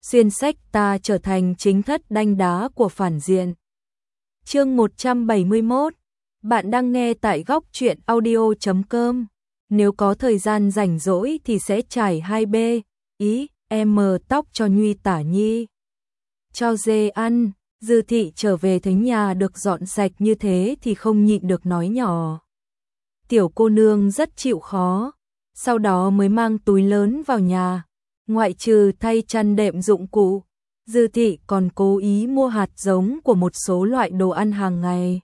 xuyên sách ta trở thành chính thất đanh đá của phản diện. Chương 171. Bạn đang nghe tại góc truyện audio.com. Nếu có thời gian rảnh rỗi thì sẽ trải 2B, ý, em tóc cho Nhuy Tả Nhi. Cho dê ăn, Dư Thị trở về thấy nhà được dọn sạch như thế thì không nhịn được nói nhỏ. Tiểu cô nương rất chịu khó, sau đó mới mang túi lớn vào nhà. Ngoại trừ thay chăn đệm dụng cụ, Dư Thị còn cố ý mua hạt giống của một số loại đồ ăn hàng ngày.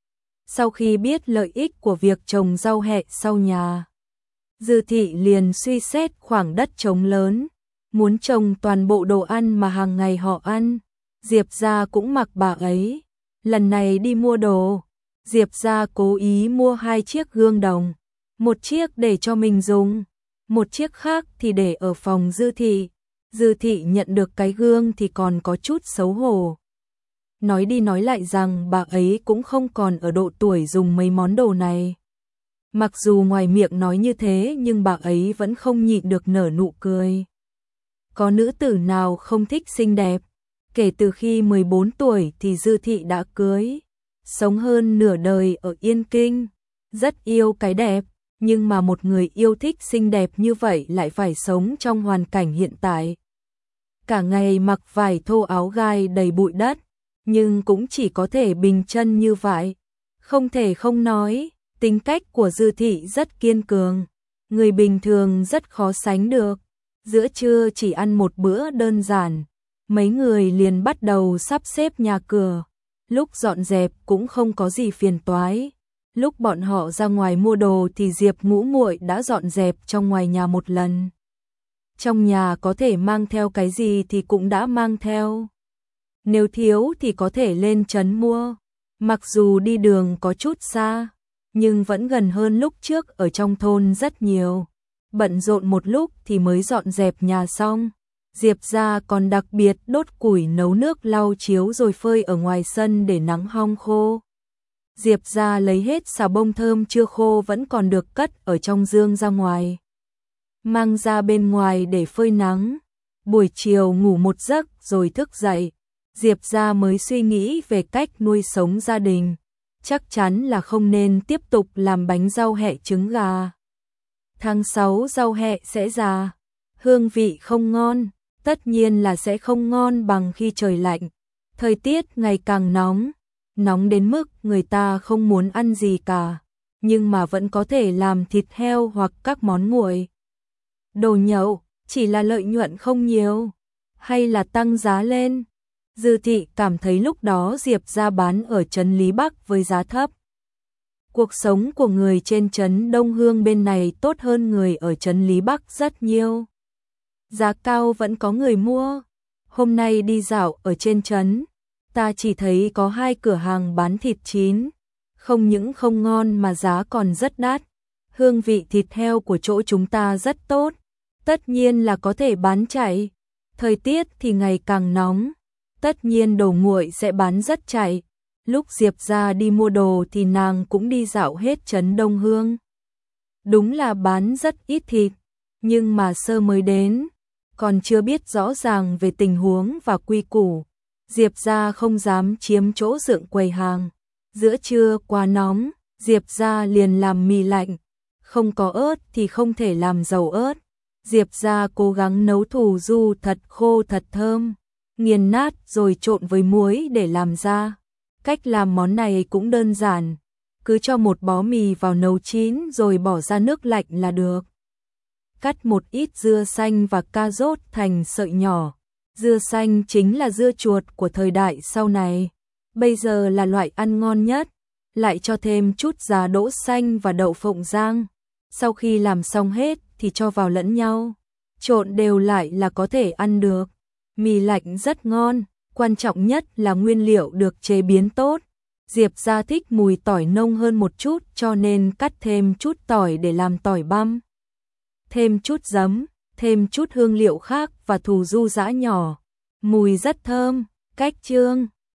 Sau khi biết lợi ích của việc trồng rau hẹ sau nhà, Dư Thị liền suy xét khoảng đất trống lớn, muốn trồng toàn bộ đồ ăn mà hàng ngày họ ăn. Diệp gia cũng mặc bà ấy. Lần này đi mua đồ, Diệp gia cố ý mua 2 chiếc gương đồng, một chiếc để cho mình dùng, một chiếc khác thì để ở phòng Dư Thị. Dư Thị nhận được cái gương thì còn có chút xấu hổ. Nói đi nói lại rằng bà ấy cũng không còn ở độ tuổi dùng mấy món đồ này. Mặc dù ngoài miệng nói như thế nhưng bà ấy vẫn không nhịn được nở nụ cười. Có nữ tử nào không thích xinh đẹp? Kể từ khi 14 tuổi thì Dư Thị đã cưới, sống hơn nửa đời ở Yên Kinh, rất yêu cái đẹp, nhưng mà một người yêu thích xinh đẹp như vậy lại phải sống trong hoàn cảnh hiện tại. Cả ngày mặc vải thô áo gai đầy bụi đất, nhưng cũng chỉ có thể bình chân như vậy. Không thể không nói, tính cách của Dư Thị rất kiên cường, người bình thường rất khó sánh được. Giữa trưa chỉ ăn một bữa đơn giản, mấy người liền bắt đầu sắp xếp nhà cửa. Lúc dọn dẹp cũng không có gì phiền toái. Lúc bọn họ ra ngoài mua đồ thì Diệp Ngũ Muội đã dọn dẹp trong ngoài nhà một lần. Trong nhà có thể mang theo cái gì thì cũng đã mang theo. Nếu thiếu thì có thể lên trấn mua. Mặc dù đi đường có chút xa, nhưng vẫn gần hơn lúc trước ở trong thôn rất nhiều. Bận rộn một lúc thì mới dọn dẹp nhà xong. Diệp gia còn đặc biệt đốt củi nấu nước lau chiếu rồi phơi ở ngoài sân để nắng hong khô. Diệp gia lấy hết xà bông thơm chưa khô vẫn còn được cất ở trong dương ra ngoài, mang ra bên ngoài để phơi nắng. Buổi chiều ngủ một giấc rồi thức dậy, Diệp gia mới suy nghĩ về cách nuôi sống gia đình. Chắc chắn là không nên tiếp tục làm bánh rau hẹ trứng gà. Tháng 6 rau hẹ sẽ già, hương vị không ngon, tất nhiên là sẽ không ngon bằng khi trời lạnh. Thời tiết ngày càng nóng, nóng đến mức người ta không muốn ăn gì cả, nhưng mà vẫn có thể làm thịt heo hoặc các món nguội. Đồ nhậu, chỉ là lợi nhuận không nhiều, hay là tăng giá lên? Dư Thị cảm thấy lúc đó Diệp gia bán ở trấn Lý Bắc với giá thấp. Cuộc sống của người trên trấn Đông Hương bên này tốt hơn người ở trấn Lý Bắc rất nhiều. Giá cao vẫn có người mua. Hôm nay đi dạo ở trên trấn, ta chỉ thấy có 2 cửa hàng bán thịt chín. Không những không ngon mà giá còn rất đắt. Hương vị thịt heo của chỗ chúng ta rất tốt, tất nhiên là có thể bán chạy. Thời tiết thì ngày càng nóng, tất nhiên đồ nguội sẽ bán rất chạy. Lúc Diệp gia đi mua đồ thì nàng cũng đi dạo hết trấn Đông Hương. Đúng là bán rất ít thịt, nhưng mà sơ mới đến, còn chưa biết rõ ràng về tình huống và quy củ. Diệp gia không dám chiếm chỗ dựng quầy hàng. Giữa trưa quá nóng, Diệp gia liền làm mì lạnh. Không có ớt thì không thể làm dầu ớt. Diệp gia cố gắng nấu thủ du thật khô thật thơm, nghiền nát rồi trộn với muối để làm ra. Cách làm món này cũng đơn giản, cứ cho một bó mì vào nấu chín rồi bỏ ra nước lạnh là được. Cắt một ít dưa xanh và cà rốt thành sợi nhỏ. Dưa xanh chính là dưa chuột của thời đại sau này, bây giờ là loại ăn ngon nhất. Lại cho thêm chút giá đỗ xanh và đậu phộng rang. Sau khi làm xong hết thì cho vào lẫn nhau, trộn đều lại là có thể ăn được. Mì lạnh rất ngon, quan trọng nhất là nguyên liệu được chế biến tốt. Diệp gia thích mùi tỏi nông hơn một chút cho nên cắt thêm chút tỏi để làm tỏi băm. Thêm chút giấm, thêm chút hương liệu khác và thù du giã nhỏ. Mùi rất thơm. Cách chương,